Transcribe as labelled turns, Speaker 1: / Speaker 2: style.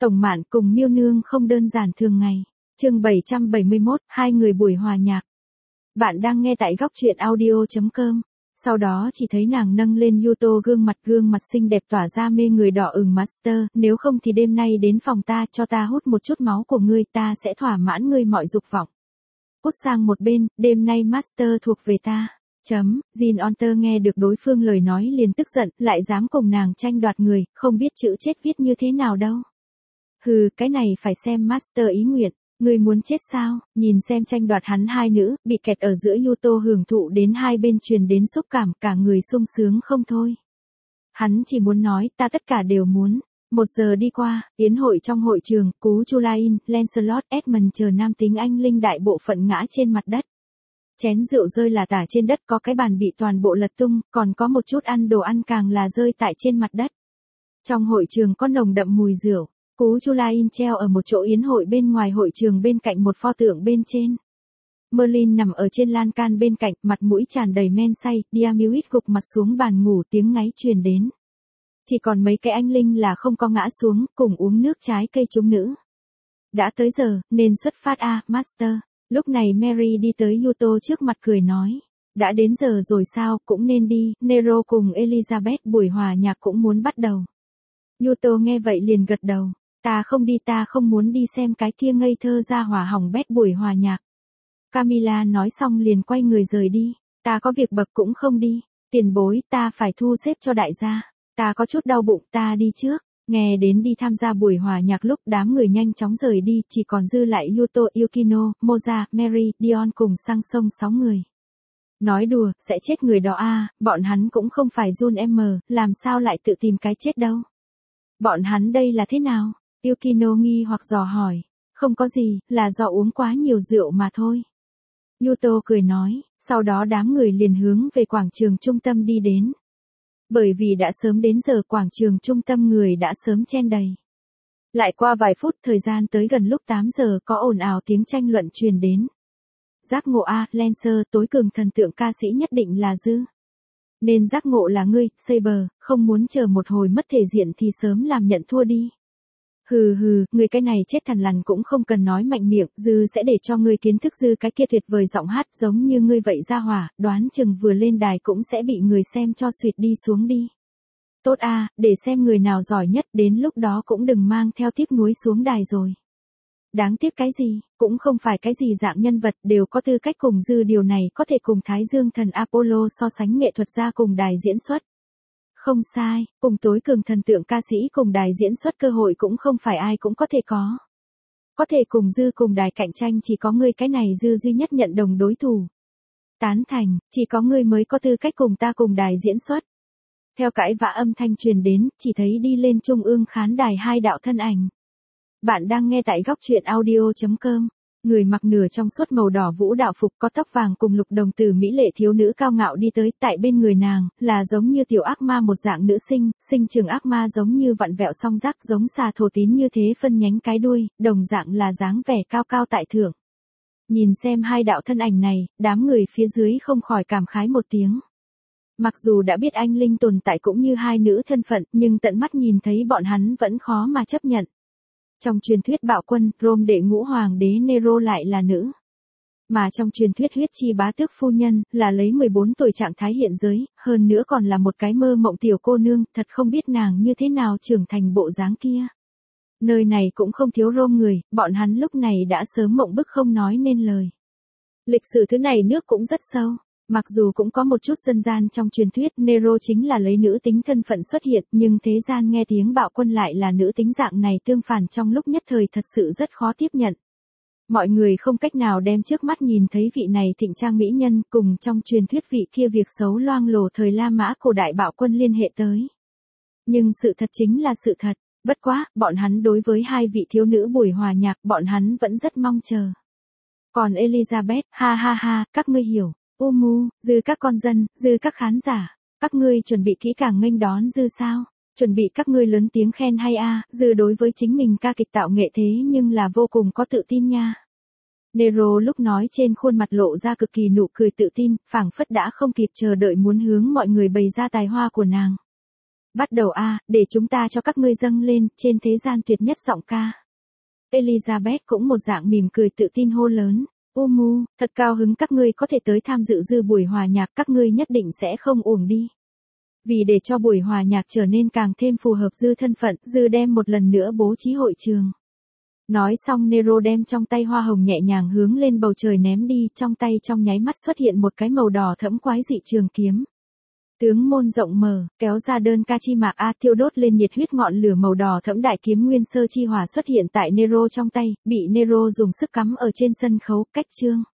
Speaker 1: Tổng Mạn cùng Miêu Nương không đơn giản thường ngày. Chương 771, hai người buổi hòa nhạc. Bạn đang nghe tại góc truyện audio.com. Sau đó chỉ thấy nàng nâng lên Yuto gương mặt xinh đẹp tỏa ra mê người đỏ ửng master, nếu không thì đêm nay đến phòng ta cho ta hút một chút máu của ngươi, ta sẽ thỏa mãn ngươi mọi dục vọng. Hút sang một bên, đêm nay master thuộc về ta. Jin Onter nghe được đối phương lời nói liền tức giận, lại dám cùng nàng tranh đoạt người, không biết chữ chết viết như thế nào đâu. Hừ, cái này phải xem master ý nguyện. Ngươi muốn chết sao? Nhìn xem tranh đoạt hắn hai nữ, bị kẹt ở giữa Yuto hưởng thụ đến hai bên truyền đến xúc cảm, cả người sung sướng không thôi. Hắn chỉ muốn nói, ta tất cả đều muốn. 1 giờ đi qua, yến hội trong hội trường, Cú Chulain, Lancelot, Edmund chờ nam tính anh linh đại bộ phận ngã trên mặt đất. Chén rượu rơi là tả trên đất, có cái bàn bị toàn bộ lật tung, còn có một chút ăn đồ ăn càng là rơi tại trên mặt đất. Trong hội trường có nồng đậm mùi rượu. Cú Chulain treo ở một chỗ yến hội bên ngoài hội trường bên cạnh một pho tượng bên trên. Merlin nằm ở trên lan can bên cạnh, mặt mũi tràn đầy men say, Diarmuid gục mặt xuống bàn ngủ, tiếng ngáy truyền đến. Chỉ còn mấy cái anh linh là không có ngã xuống, cùng uống nước trái cây chúng nữ. Đã tới giờ, nên xuất phát Master. Lúc này Mary đi tới Yuto trước mặt cười nói. Đã đến giờ rồi sao, cũng nên đi, Nero cùng Elizabeth buổi hòa nhạc cũng muốn bắt đầu. Yuto nghe vậy liền gật đầu. Ta không đi, ta không muốn đi xem cái kia ngây thơ ra hỏa hỏng bét buổi hòa nhạc. Camilla nói xong liền quay người rời đi. Ta có việc bậc cũng không đi. Tiền bối, ta phải thu xếp cho đại gia. Ta có chút đau bụng, ta đi trước. Nghe đến đi tham gia buổi hòa nhạc lúc đám người nhanh chóng rời đi, chỉ còn dư lại Yuto, Yukino, Moza, Mary, Dion cùng sang sông 6 người. Nói đùa, sẽ chết người đó bọn hắn cũng không phải Jun M, làm sao lại tự tìm cái chết đâu. Bọn hắn đây là thế nào? Yukino nghi hoặc dò hỏi. Không có gì, là do uống quá nhiều rượu mà thôi. Yuto cười nói, sau đó đám người liền hướng về quảng trường trung tâm đi đến. Bởi vì đã sớm đến giờ quảng trường trung tâm người đã sớm chen đầy. Lại qua vài phút thời gian tới gần lúc 8 giờ có ồn ào tiếng tranh luận truyền đến. Giác ngộ Lancer, tối cường thần tượng ca sĩ nhất định là Dư. Nên giác ngộ là ngươi, Saber, không muốn chờ một hồi mất thể diện thì sớm làm nhận thua đi. Hừ, người cái này chết thằn lằn cũng không cần nói mạnh miệng, Dư sẽ để cho ngươi kiến thức Dư cái kia tuyệt vời giọng hát giống như ngươi vậy ra hỏa, đoán chừng vừa lên đài cũng sẽ bị người xem cho suýt đi xuống đi. Tốt để xem người nào giỏi nhất, đến lúc đó cũng đừng mang theo tiếc nuối xuống đài rồi. Đáng tiếc cái gì, cũng không phải cái gì dạng nhân vật đều có tư cách cùng Dư, điều này có thể cùng Thái Dương thần Apollo so sánh nghệ thuật gia cùng đài diễn xuất. Không sai, cùng tối cường thần tượng ca sĩ cùng đài diễn xuất cơ hội cũng không phải ai cũng có thể có. Có thể cùng Dư cùng đài cạnh tranh chỉ có ngươi, cái này Dư duy nhất nhận đồng đối thủ. Tán thành, chỉ có ngươi mới có tư cách cùng ta cùng đài diễn xuất. Theo cãi vã âm thanh truyền đến, chỉ thấy đi lên trung ương khán đài hai đạo thân ảnh. Bạn đang nghe tại góc truyện audio.com. Người mặc nửa trong suốt màu đỏ vũ đạo phục có tóc vàng cùng lục đồng tử mỹ lệ thiếu nữ cao ngạo đi tới, tại bên người nàng, là giống như tiểu ác ma một dạng nữ sinh trường ác ma giống như vặn vẹo song giác giống xà thổ tín như thế phân nhánh cái đuôi, đồng dạng là dáng vẻ cao cao tại thượng. Nhìn xem hai đạo thân ảnh này, đám người phía dưới không khỏi cảm khái một tiếng. Mặc dù đã biết anh linh tồn tại cũng như hai nữ thân phận, nhưng tận mắt nhìn thấy bọn hắn vẫn khó mà chấp nhận. Trong truyền thuyết bạo quân, Rome đệ ngũ hoàng đế Nero lại là nữ. Mà trong truyền thuyết huyết chi bá tước phu nhân, là lấy 14 tuổi trạng thái hiện giới, hơn nữa còn là một cái mơ mộng tiểu cô nương, thật không biết nàng như thế nào trưởng thành bộ dáng kia. Nơi này cũng không thiếu Rome người, bọn hắn lúc này đã sớm mộng bức không nói nên lời. Lịch sử thứ này nước cũng rất sâu. Mặc dù cũng có một chút dân gian trong truyền thuyết Nero chính là lấy nữ tính thân phận xuất hiện, nhưng thế gian nghe tiếng bạo quân lại là nữ tính dạng này tương phản trong lúc nhất thời thật sự rất khó tiếp nhận. Mọi người không cách nào đem trước mắt nhìn thấy vị này thịnh trang mỹ nhân cùng trong truyền thuyết vị kia việc xấu loang lổ thời La Mã cổ đại bạo quân liên hệ tới. Nhưng sự thật chính là sự thật, bất quá, bọn hắn đối với hai vị thiếu nữ buổi hòa nhạc bọn hắn vẫn rất mong chờ. Còn Elizabeth, ha, các ngươi hiểu. Dư các con dân, Dư các khán giả, các ngươi chuẩn bị kỹ càng nghênh đón Dư sao? Chuẩn bị các ngươi lớn tiếng khen hay Dư đối với chính mình ca kịch tạo nghệ thế nhưng là vô cùng có tự tin nha. Nero lúc nói trên khuôn mặt lộ ra cực kỳ nụ cười tự tin, phảng phất đã không kịp chờ đợi muốn hướng mọi người bày ra tài hoa của nàng. Bắt đầu a, để chúng ta cho các ngươi dâng lên, trên thế gian tuyệt nhất giọng ca. Elizabeth cũng một dạng mỉm cười tự tin hô lớn. Thật cao hứng các ngươi có thể tới tham dự dư buổi hòa nhạc, các ngươi nhất định sẽ không uổng đi. Vì để cho buổi hòa nhạc trở nên càng thêm phù hợp dư thân phận, dư đem một lần nữa bố trí hội trường. Nói xong Nero đem trong tay hoa hồng nhẹ nhàng hướng lên bầu trời ném đi, trong tay trong nháy mắt xuất hiện một cái màu đỏ thẫm quái dị trường kiếm. Tướng môn rộng mở, kéo ra đơn ca chi mạc a, thiêu đốt lên nhiệt huyết ngọn lửa màu đỏ thẫm đại kiếm nguyên sơ chi hỏa xuất hiện tại Nero trong tay, bị Nero dùng sức cắm ở trên sân khấu, cách chương.